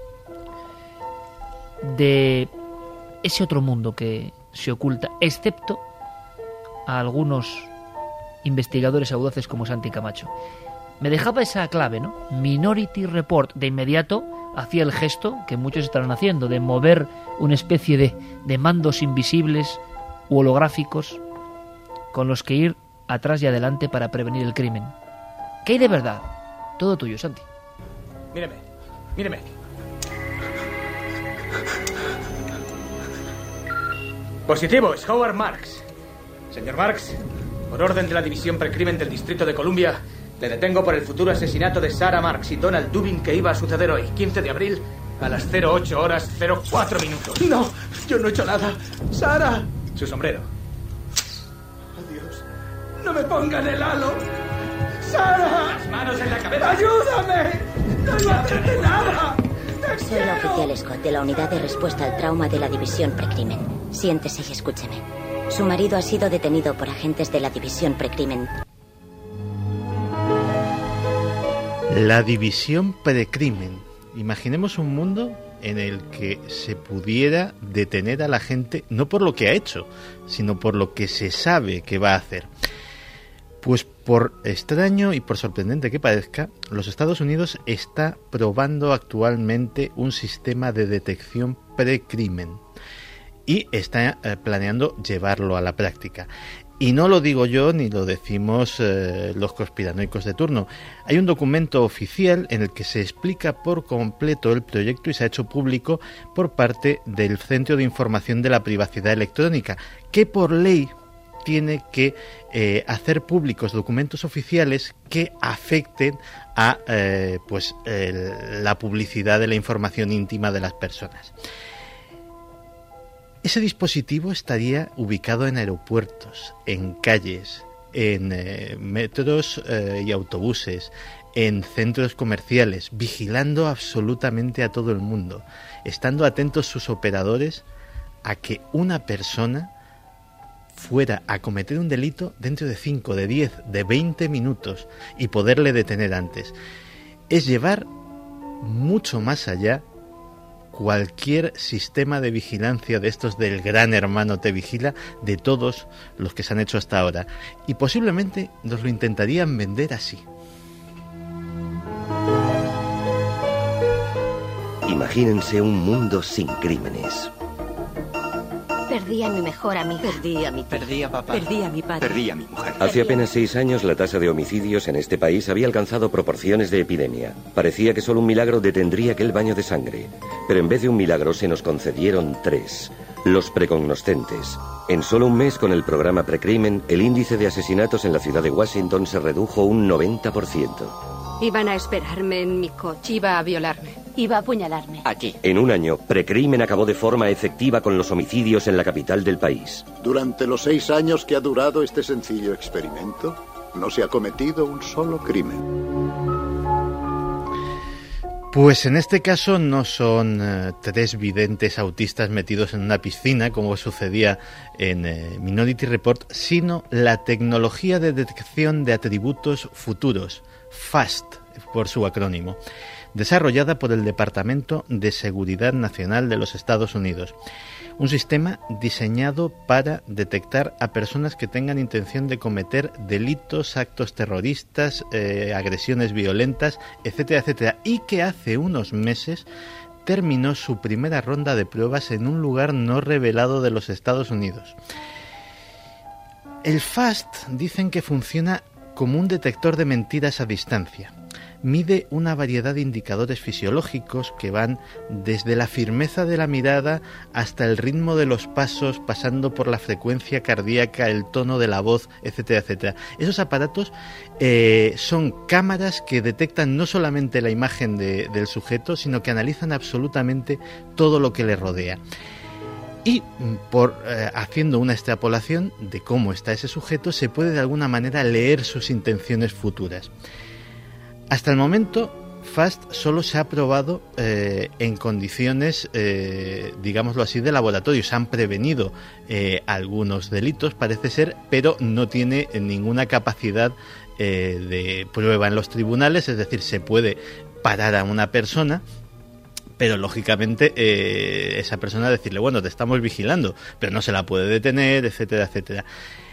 S1: de ese otro mundo que se oculta, excepto a algunos investigadores audaces como Santi Camacho. Me dejaba esa clave, ¿no? Minority Report. De inmediato hacía el gesto que muchos estarán haciendo, de mover una especie de, de mandos invisibles u holográficos con los que ir atrás y adelante para prevenir el crimen. ¿Qué hay de verdad? Todo tuyo, Santi.
S15: Míreme, míreme. Positivo, es Howard Marks. Señor Marks, por orden de la División Precrimen del Distrito de Columbia, le detengo por el futuro asesinato de Sarah Marks y Donald Dubin que iba a suceder hoy, quince de abril, a las cero ocho horas cero cuatro minutos.
S16: No, yo no he hecho nada. ¡Sarah!
S15: Su sombrero.
S16: Adiós. ¡No me pongan el halo! ¡Sarah!
S15: ¡Las manos en la cabeza!
S16: ¡Ayúdame! ¡No iba a hacerte nada!
S17: Soy la oficial Scott de la Unidad de Respuesta al Trauma de la División Precrimen. Siéntese y escúcheme. Su marido ha sido detenido por agentes de la División Precrimen.
S5: La División Precrimen. Imaginemos un mundo en el que se pudiera detener a la gente no por lo que ha hecho, sino por lo que se sabe que va a hacer. Pues por extraño y por sorprendente que parezca, los Estados Unidos está probando actualmente un sistema de detección precrimen y está eh, planeando llevarlo a la práctica. Y no lo digo yo ni lo decimos eh, los conspiranoicos de turno. Hay un documento oficial en el que se explica por completo el proyecto y se ha hecho público por parte del Centro de Información de la Privacidad Electrónica, que por ley tiene que eh, hacer públicos documentos oficiales que afecten a eh, pues el, la publicidad de la información íntima de las personas. Ese dispositivo estaría ubicado en aeropuertos, en calles, en eh, metros eh, y autobuses, en centros comerciales, vigilando absolutamente a todo el mundo, estando atentos sus operadores a que una persona fuera a cometer un delito dentro de cinco, de diez, de veinte minutos y poderle detener antes. Es llevar mucho más allá cualquier sistema de vigilancia de estos del Gran Hermano te vigila, de todos los que se han hecho hasta ahora. Y posiblemente nos lo intentarían vender así.
S18: Imagínense un mundo sin crímenes.
S7: Perdí a mi mejor amiga.
S17: Perdí a mi tía.
S19: Perdí a papá.
S17: Perdí a mi padre.
S19: Perdí a mi mujer.
S18: Hace apenas seis años la tasa de homicidios en este país había alcanzado proporciones de epidemia. Parecía que solo un milagro detendría aquel baño de sangre. Pero en vez de un milagro se nos concedieron tres. Los precognoscentes. En solo un mes con el programa Precrimen, el índice de asesinatos en la ciudad de Washington se redujo un noventa por ciento.
S20: Iban a esperarme en mi coche.
S21: Iba a violarme.
S17: Iba a apuñalarme.
S19: Aquí.
S18: En un año, Precrimen acabó de forma efectiva con los homicidios en la capital del país.
S22: Durante los seis años que ha durado este sencillo experimento, no se ha cometido un solo crimen.
S5: Pues en este caso no son eh, tres videntes autistas metidos en una piscina, como sucedía en eh, Minority Report, sino la tecnología de detección de atributos futuros, FAST, por su acrónimo, desarrollada por el Departamento de Seguridad Nacional de los Estados Unidos. Un sistema diseñado para detectar a personas que tengan intención de cometer delitos, actos terroristas, eh, agresiones violentas, etcétera, etcétera, y que hace unos meses terminó su primera ronda de pruebas en un lugar no revelado de los Estados Unidos. El FAST dicen que funciona como un detector de mentiras a distancia. Mide una variedad de indicadores fisiológicos que van desde la firmeza de la mirada hasta el ritmo de los pasos, pasando por la frecuencia cardíaca, el tono de la voz, etcétera, etcétera. Esos aparatos eh, son cámaras que detectan no solamente la imagen de, del sujeto, sino que analizan absolutamente todo lo que le rodea. Y por eh, haciendo una extrapolación de cómo está ese sujeto, se puede de alguna manera leer sus intenciones futuras. Hasta el momento, FAST solo se ha probado eh, en condiciones, eh, digámoslo así, de laboratorio. Se han prevenido eh, algunos delitos, parece ser, pero no tiene ninguna capacidad eh, de prueba en los tribunales, es decir, se puede parar a una persona, pero lógicamente eh, esa persona decirle, bueno, te estamos vigilando, pero no se la puede detener, etcétera, etcétera.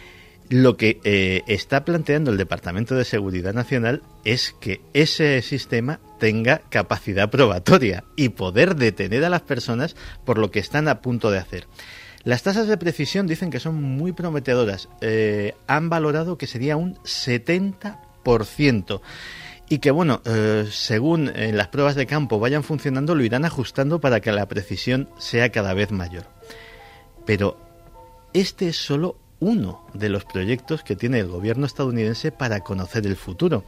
S5: Lo que eh, está planteando el Departamento de Seguridad Nacional es que ese sistema tenga capacidad probatoria y poder detener a las personas por lo que están a punto de hacer. Las tasas de precisión dicen que son muy prometedoras. Eh, han valorado que sería un setenta por ciento. Y que, bueno, eh, según en las pruebas de campo vayan funcionando, lo irán ajustando para que la precisión sea cada vez mayor. Pero este es solo uno de los proyectos que tiene el gobierno estadounidense para conocer el futuro.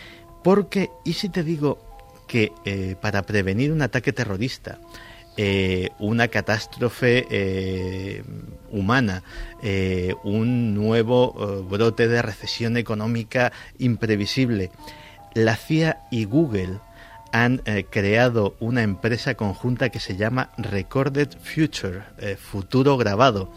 S5: Porque, ¿y si te digo que eh, para prevenir un ataque terrorista, eh, una catástrofe eh, humana, eh, un nuevo eh, brote de recesión económica imprevisible, la C I A y Google han eh, creado una empresa conjunta que se llama Recorded Future, eh, futuro grabado,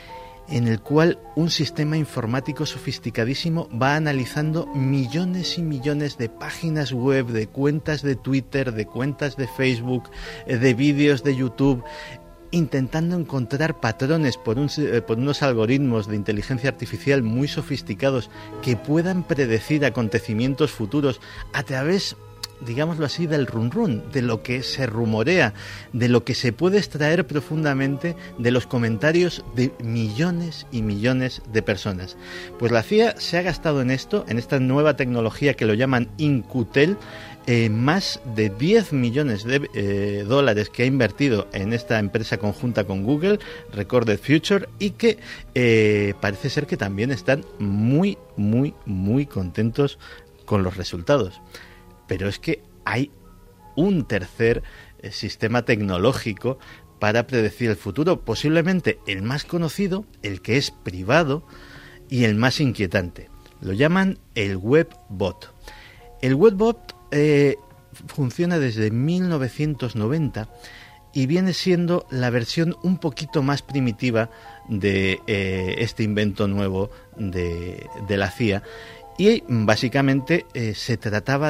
S5: en el cual un sistema informático sofisticadísimo va analizando millones y millones de páginas web, de cuentas de Twitter, de cuentas de Facebook, eh, de vídeos de YouTube, intentando encontrar patrones por, un, por unos algoritmos de inteligencia artificial muy sofisticados que puedan predecir acontecimientos futuros a través, digámoslo así, del run run, de lo que se rumorea, de lo que se puede extraer profundamente de los comentarios de millones y millones de personas. Pues la C I A se ha gastado en esto, en esta nueva tecnología que lo llaman InQtel, eh, más de diez millones de eh, dólares que ha invertido en esta empresa conjunta con Google, Recorded Future, y que eh, parece ser que también están muy, muy, muy contentos con los resultados. Pero es que hay un tercer eh, sistema tecnológico para predecir el futuro, posiblemente el más conocido, el que es privado y el más inquietante. Lo llaman el WebBot. El WebBot eh, funciona desde mil novecientos noventa y viene siendo la versión un poquito más primitiva de eh, este invento nuevo de, de la C I A. Y básicamente eh, se trataba de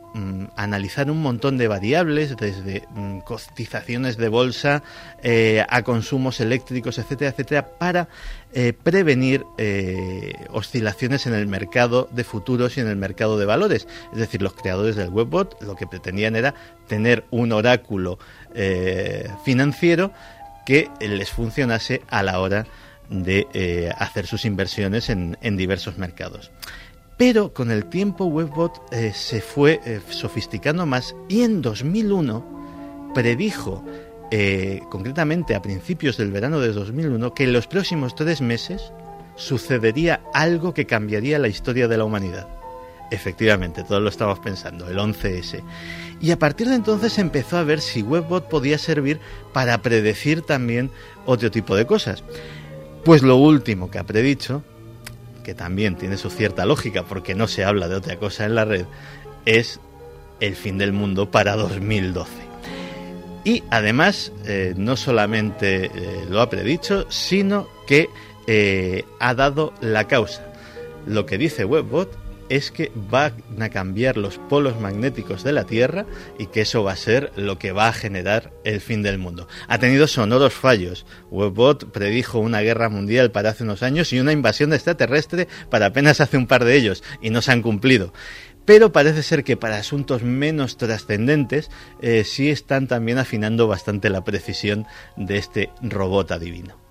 S5: mm, analizar un montón de variables, desde mm, cotizaciones de bolsa eh, a consumos eléctricos, etcétera, etcétera, para eh, prevenir eh, oscilaciones en el mercado de futuros y en el mercado de valores. Es decir, los creadores del Webbot lo que pretendían era tener un oráculo eh, financiero que les funcionase a la hora de eh, hacer sus inversiones en, en diversos mercados. Pero con el tiempo Webbot eh, se fue eh, sofisticando más y en dos mil uno predijo, eh, concretamente a principios del verano de dos mil uno, que en los próximos tres meses sucedería algo que cambiaría la historia de la humanidad. Efectivamente, todos lo estábamos pensando, el once ese. Y a partir de entonces empezó a ver si Webbot podía servir para predecir también otro tipo de cosas. Pues lo último que ha predicho, que también tiene su cierta lógica porque no se habla de otra cosa en la red, es el fin del mundo para dos mil doce. Y además, eh, no solamente eh, lo ha predicho, sino que eh, ha dado la causa. Lo que dice Webbot es que van a cambiar los polos magnéticos de la Tierra y que eso va a ser lo que va a generar el fin del mundo. Ha tenido sonoros fallos. Webbot predijo una guerra mundial para hace unos años y una invasión extraterrestre para apenas hace un par de ellos, y no se han cumplido. Pero parece ser que para asuntos menos trascendentes eh, sí están también afinando bastante la precisión de este robot adivino.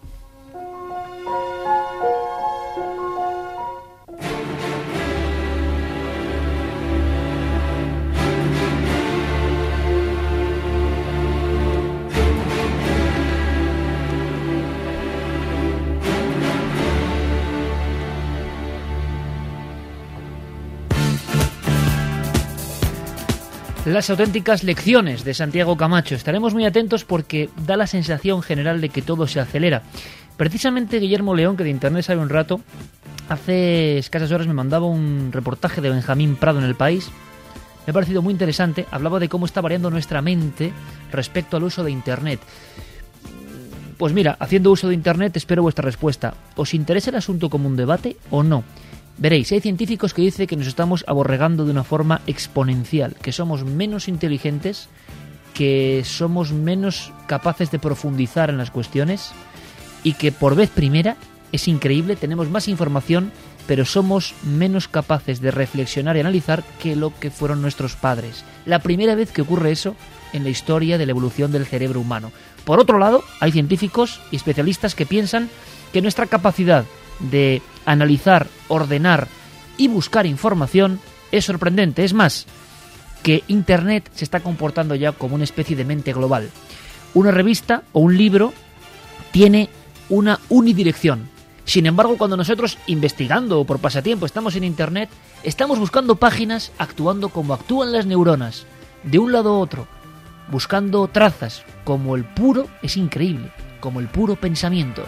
S1: Las auténticas lecciones de Santiago Camacho. Estaremos muy atentos porque da la sensación general de que todo se acelera. Precisamente Guillermo León, que de Internet sabe un rato, hace escasas horas me mandaba un reportaje de Benjamín Prado en El País. Me ha parecido muy interesante. Hablaba de cómo está variando nuestra mente respecto al uso de Internet. Pues mira, haciendo uso de Internet espero vuestra respuesta. ¿Os interesa el asunto como un debate o no? Veréis, hay científicos que dicen que nos estamos aborregando de una forma exponencial, que somos menos inteligentes, que somos menos capaces de profundizar en las cuestiones y que por vez primera, es increíble, tenemos más información, pero somos menos capaces de reflexionar y analizar que lo que fueron nuestros padres. La primera vez que ocurre eso en la historia de la evolución del cerebro humano. Por otro lado, hay científicos y especialistas que piensan que nuestra capacidad de analizar, ordenar y buscar información es sorprendente. Es más, que Internet se está comportando ya como una especie de mente global. Una revista o un libro tiene una unidirección. Sin embargo, cuando nosotros, investigando o por pasatiempo, estamos en Internet, estamos buscando páginas actuando como actúan las neuronas, de un lado a otro, buscando trazas, como el puro, es increíble, como el puro pensamiento.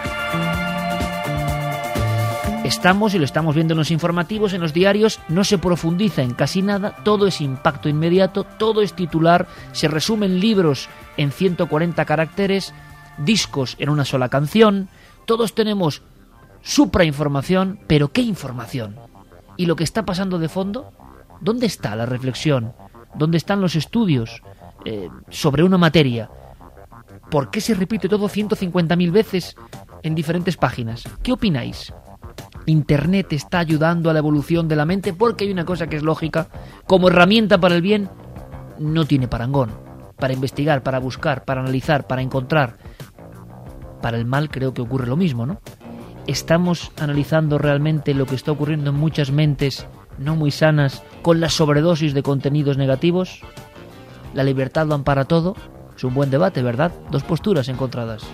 S1: Estamos, y lo estamos viendo en los informativos, en los diarios, no se profundiza en casi nada, todo es impacto inmediato, todo es titular, se resumen libros en ciento cuarenta caracteres, discos en una sola canción, todos tenemos suprainformación, pero ¿qué información? ¿Y lo que está pasando de fondo? ¿Dónde está la reflexión? ¿Dónde están los estudios eh, sobre una materia? ¿Por qué se repite todo ciento cincuenta mil veces en diferentes páginas? ¿Qué opináis? Internet está ayudando a la evolución de la mente porque hay una cosa que es lógica. Como herramienta para el bien, no tiene parangón. Para investigar, para buscar, para analizar, para encontrar. Para el mal creo que ocurre lo mismo, ¿no? ¿Estamos analizando realmente lo que está ocurriendo en muchas mentes no muy sanas con la sobredosis de contenidos negativos? ¿La libertad lo ampara todo? Es un buen debate, ¿verdad? Dos posturas encontradas.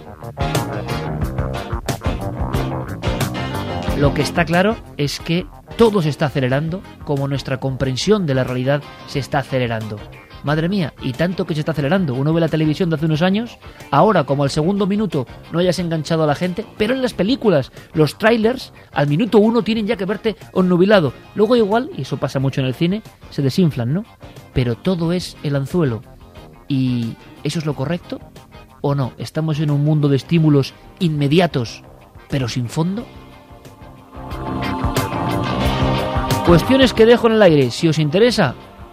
S1: Lo que está claro es que todo se está acelerando, como nuestra comprensión de la realidad se está acelerando. Madre mía, y tanto que se está acelerando. Uno ve la televisión de hace unos años, ahora como al segundo minuto no hayas enganchado a la gente, pero en las películas, los trailers, al minuto uno tienen ya que verte onnubilado. Luego igual, y eso pasa mucho en el cine, se desinflan, ¿no? Pero todo es el anzuelo. ¿Y eso es lo correcto? ¿O no? ¿Estamos en un mundo de estímulos inmediatos, pero sin fondo? Cuestiones que dejo en el aire. Si os interesa,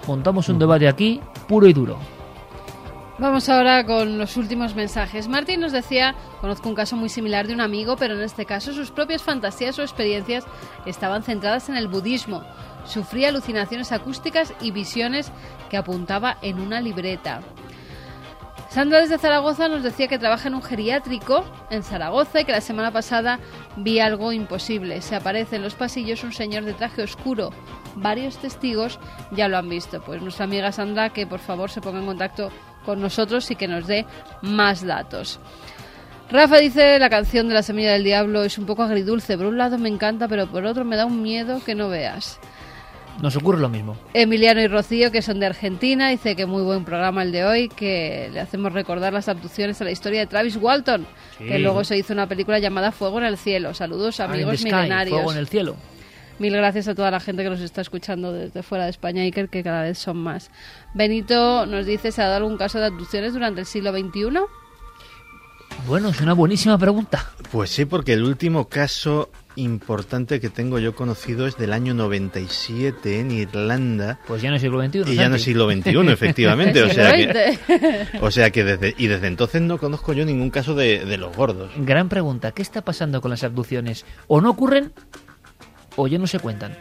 S1: montamos un debate aquí, puro y duro.
S4: Vamos ahora con los últimos mensajes. Martín nos decía, conozco un caso muy similar de un amigo, pero en este caso sus propias fantasías o experiencias estaban centradas en el budismo. Sufría alucinaciones acústicas y visiones que apuntaba en una libreta. Sandra desde Zaragoza nos decía que trabaja en un geriátrico en Zaragoza y que la semana pasada vi algo imposible. Se aparece en los pasillos un señor de traje oscuro. Varios testigos ya lo han visto. Pues nuestra amiga Sandra, que por favor se ponga en contacto con nosotros y que nos dé más datos. Rafa dice, la canción de La Semilla del Diablo es un poco agridulce. Por un lado me encanta, pero por otro me da un miedo que no veas.
S1: Nos ocurre lo mismo.
S4: Emiliano y Rocío, que son de Argentina, dice que muy buen programa el de hoy, que le hacemos recordar las abducciones a la historia de Travis Walton, sí. Que luego se hizo una película llamada Fuego en el Cielo. Saludos, amigos
S1: Sky,
S4: milenarios.
S1: Fuego en el Cielo.
S4: Mil gracias a toda la gente que nos está escuchando desde fuera de España y que, que cada vez son más. Benito nos dice, ¿se ha dado algún caso de abducciones durante el siglo veintiuno?
S1: Bueno, es una buenísima pregunta.
S5: Pues sí, porque el último caso importante que tengo yo conocido es del año noventa y siete en Irlanda.
S1: Pues ya no es siglo veintiuno.
S5: Y ya no es siglo veintiuno, efectivamente. o, sea que, o sea que desde y desde entonces no conozco yo ningún caso de, de los gordos.
S1: Gran pregunta, ¿qué está pasando con las abducciones? ¿O no ocurren o ya no se cuentan?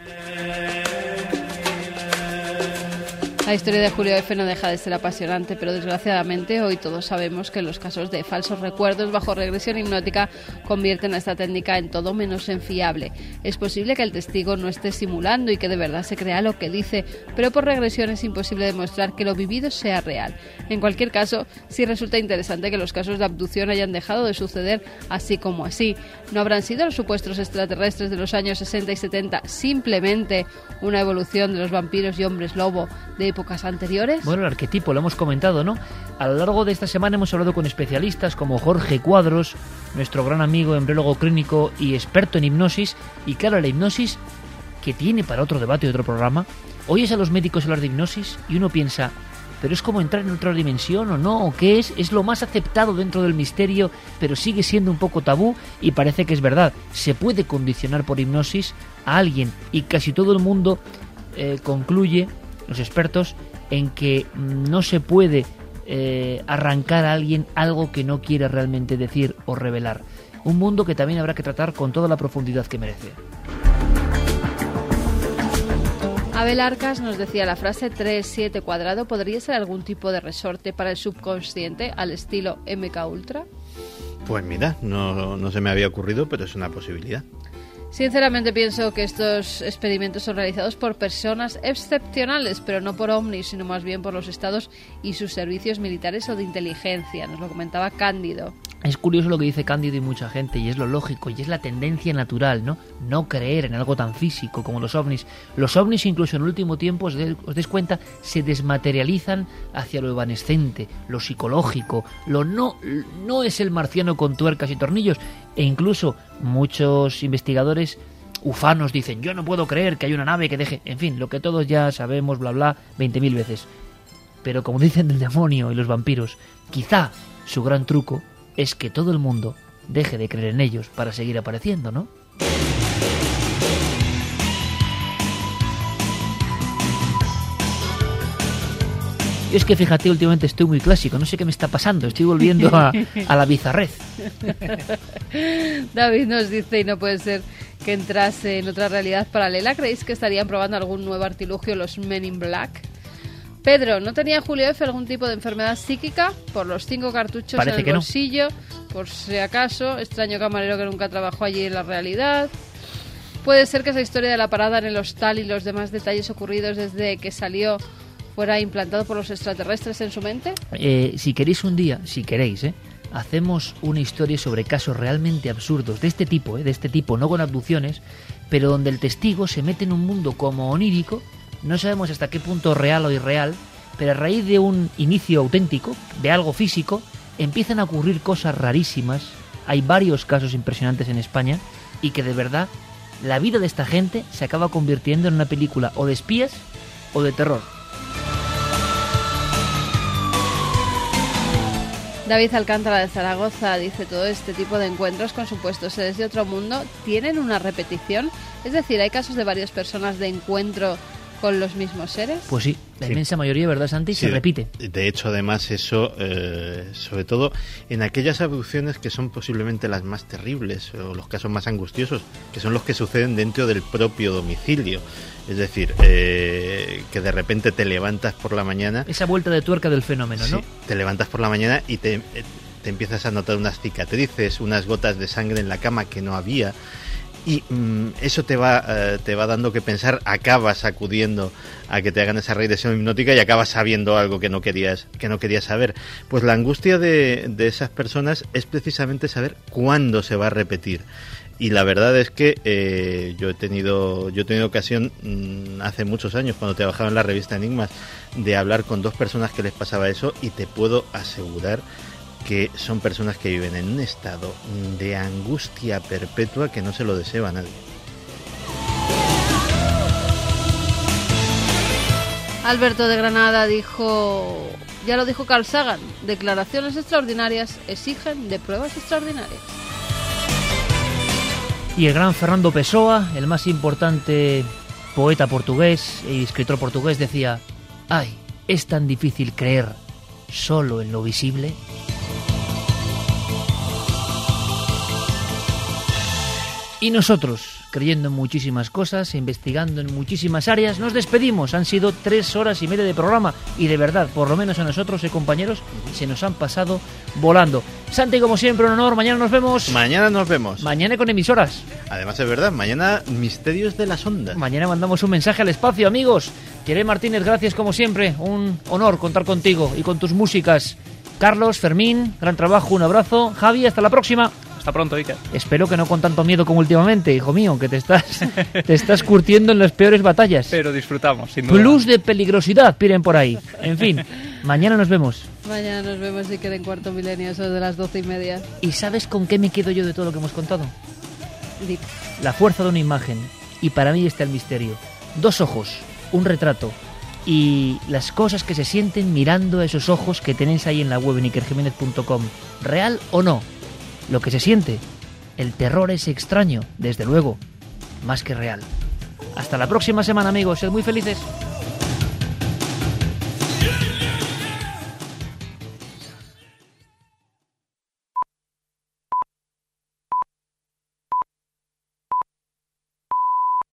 S4: La historia de Julio F. no deja de ser apasionante, pero desgraciadamente hoy todos sabemos que los casos de falsos recuerdos bajo regresión hipnótica convierten a esta técnica en todo menos en fiable. Es posible que el testigo no esté simulando y que de verdad se crea lo que dice, pero por regresión es imposible demostrar que lo vivido sea real. En cualquier caso, sí resulta interesante que los casos de abducción hayan dejado de suceder así como así. ¿No habrán sido los supuestos extraterrestres de los años sesenta y setenta simplemente una evolución de los vampiros y hombres lobo de épocas anteriores?
S1: Bueno, el arquetipo lo hemos comentado, ¿no? A lo largo de esta semana hemos hablado con especialistas como Jorge Cuadros, nuestro gran amigo embriólogo clínico y experto en hipnosis, y claro, la hipnosis, que tiene para otro debate y otro programa. Oyes a los médicos hablar de hipnosis y uno piensa, ¿pero es como entrar en otra dimensión o no? ¿O qué es? Es lo más aceptado dentro del misterio, pero sigue siendo un poco tabú, y parece que es verdad. Se puede condicionar por hipnosis a alguien, y casi todo el mundo eh, concluye, los expertos, en que no se puede eh, arrancar a alguien algo que no quiere realmente decir o revelar. Un mundo que también habrá que tratar con toda la profundidad que merece.
S4: Abel Arcas nos decía, la frase tres siete cuadrado podría ser algún tipo de resorte para el subconsciente al estilo M K Ultra.
S5: Pues mira, no, no se me había ocurrido, pero es una posibilidad.
S4: Sinceramente pienso que estos experimentos son realizados por personas excepcionales, pero no por ovnis, sino más bien por los estados y sus servicios militares o de inteligencia. Nos lo comentaba Cándido.
S1: Es curioso lo que dice Cándido y mucha gente, y es lo lógico, y es la tendencia natural, ¿no? No creer en algo tan físico como los ovnis. Los ovnis, incluso en el último tiempo, os, de, os des cuenta, se desmaterializan hacia lo evanescente, lo psicológico, lo no, no es el marciano con tuercas y tornillos. E incluso muchos investigadores ufanos dicen, yo no puedo creer que hay una nave que deje... En fin, lo que todos ya sabemos, bla bla, veinte mil veces. Pero como dicen el demonio y los vampiros, quizá su gran truco es que todo el mundo deje de creer en ellos para seguir apareciendo, ¿no? Yo es que fíjate, últimamente estoy muy clásico, no sé qué me está pasando, estoy volviendo a, a la bizarrez.
S4: David nos dice, y no puede ser que entrase en otra realidad paralela, ¿creéis que estarían probando algún nuevo artilugio los Men in Black? Pedro, ¿no tenía Julio F algún tipo de enfermedad psíquica? Por los cinco cartuchos Parece en el bolsillo, no. Por si acaso, extraño camarero que nunca trabajó allí en la realidad. Puede ser que esa historia de la parada en el hostal y los demás detalles ocurridos desde que salió fuera implantado por los extraterrestres en su mente.
S1: Eh, si queréis un día, si queréis, ¿eh? hacemos una historia sobre casos realmente absurdos de este tipo, ¿eh? de este tipo, no con abducciones, pero donde el testigo se mete en un mundo como onírico. No sabemos hasta qué punto real o irreal, pero a raíz de un inicio auténtico, de algo físico, empiezan a ocurrir cosas rarísimas. Hay varios casos impresionantes en España, y que de verdad la vida de esta gente se acaba convirtiendo en una película o de espías o de terror.
S4: David Alcántara de Zaragoza dice, todo este tipo de encuentros con supuestos seres de otro mundo tienen una repetición, es decir, hay casos de varias personas de encuentro con los mismos seres?
S1: Pues sí, la
S5: Sí.
S1: inmensa mayoría, ¿verdad, Santi?
S5: Sí,
S1: Se repite.
S5: De hecho, además, eso, eh, sobre todo en aquellas abducciones que son posiblemente las más terribles o los casos más angustiosos, que son los que suceden dentro del propio domicilio. Es decir, eh, que de repente te levantas por la mañana.
S1: Esa vuelta de tuerca del fenómeno,
S5: Sí,
S1: ¿no?
S5: te levantas por la mañana y te, eh, te empiezas a notar unas cicatrices, unas gotas de sangre en la cama que no había. Y mm, eso te va eh, te va dando que pensar, acabas acudiendo a que te hagan esa regresión hipnótica y acabas sabiendo algo que no querías que no querías saber. Pues la angustia de, de esas personas es precisamente saber cuándo se va a repetir. Y la verdad es que eh, yo he tenido yo he tenido ocasión mmm, hace muchos años, cuando trabajaba en la revista Enigmas, de hablar con dos personas que les pasaba eso, y te puedo asegurar que son personas que viven en un estado de angustia perpetua que no se lo desea a nadie.
S4: Alberto de Granada dijo, ya lo dijo Carl Sagan, declaraciones extraordinarias exigen de pruebas extraordinarias.
S1: Y el gran Fernando Pessoa, el más importante poeta portugués y escritor portugués, decía: ay, es tan difícil creer solo en lo visible. Y nosotros, creyendo en muchísimas cosas, investigando en muchísimas áreas, nos despedimos. Han sido tres horas y media de programa y de verdad, por lo menos a nosotros, eh, compañeros, se nos han pasado volando. Santi, como siempre, un honor. Mañana nos vemos.
S5: Mañana nos vemos.
S1: Mañana con emisoras.
S5: Además, es verdad, mañana Misterios de las Ondas.
S1: Mañana mandamos un mensaje al espacio, amigos. Thierry Martínez, gracias como siempre. Un honor contar contigo y con tus músicas. Carlos, Fermín, gran trabajo, un abrazo. Javi, hasta la próxima.
S2: Hasta pronto, Iker.
S1: Espero que no con tanto miedo como últimamente, hijo mío, que te estás te estás curtiendo en las peores batallas.
S2: Pero disfrutamos, sin duda.
S1: Plus de peligrosidad, piden por ahí. En fin, mañana nos vemos.
S4: Mañana nos vemos si queda en Cuarto Milenio, eso de las doce y media.
S1: ¿Y sabes con qué me quedo yo de todo lo que hemos contado?
S4: Dip.
S1: La fuerza de una imagen. Y para mí está el misterio. Dos ojos, un retrato y las cosas que se sienten mirando a esos ojos que tenéis ahí en la web en iker jiménez punto com. ¿Real o no? Lo que se siente, el terror es extraño, desde luego, más que real. Hasta la próxima semana, amigos, sed muy felices.